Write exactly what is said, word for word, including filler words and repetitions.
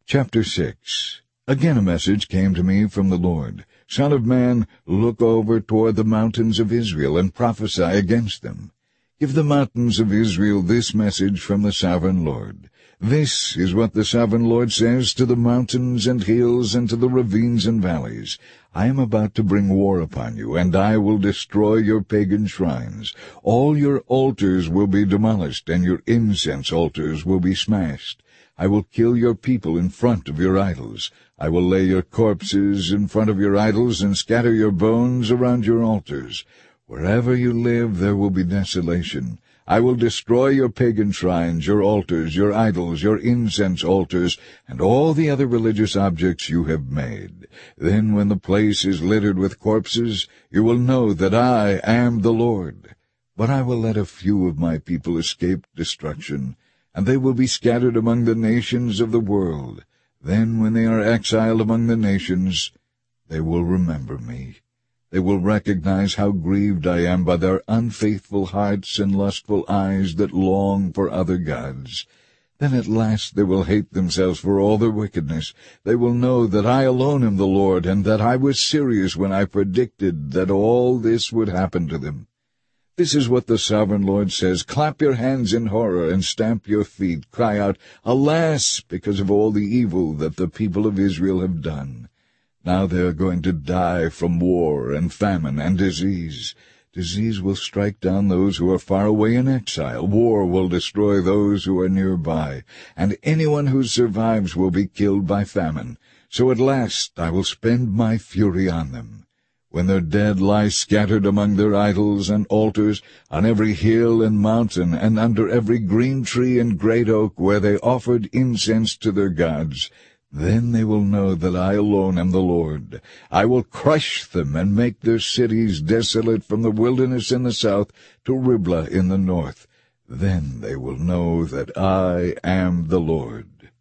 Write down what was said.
Chapter six. Again a message came to me from the Lord. Son of man, look over toward the mountains of Israel, and prophesy against them. Give the mountains of Israel this message from the sovereign Lord. This is what the sovereign Lord says to the mountains and hills and to the ravines and valleys. I am about to bring war upon you, and I will destroy your pagan shrines. All your altars will be demolished, and your incense altars will be smashed. I will kill your people in front of your idols. I will lay your corpses in front of your idols and scatter your bones around your altars. Wherever you live there will be desolation. I will destroy your pagan shrines, your altars, your idols, your incense altars, and all the other religious objects you have made. Then when the place is littered with corpses, you will know that I am the Lord. But I will let a few of my people escape destruction, and they will be scattered among the nations of the world. Then when they are exiled among the nations, they will remember me. They will recognize how grieved I am by their unfaithful hearts and lustful eyes that long for other gods. Then at last they will hate themselves for all their wickedness. They will know that I alone am the Lord, and that I was serious when I predicted that all this would happen to them. This is what the sovereign Lord says. Clap your hands in horror and stamp your feet. Cry out, Alas, because of all the evil that the people of Israel have done. Now they are going to die from war and famine and disease. Disease will strike down those who are far away in exile. War will destroy those who are nearby, and anyone who survives will be killed by famine. So at last I will spend my fury on them. When their dead lie scattered among their idols and altars, on every hill and mountain, and under every green tree and great oak where they offered incense to their gods, then they will know that I alone am the Lord. I will crush them and make their cities desolate from the wilderness in the south to Riblah in the north. Then they will know that I am the Lord.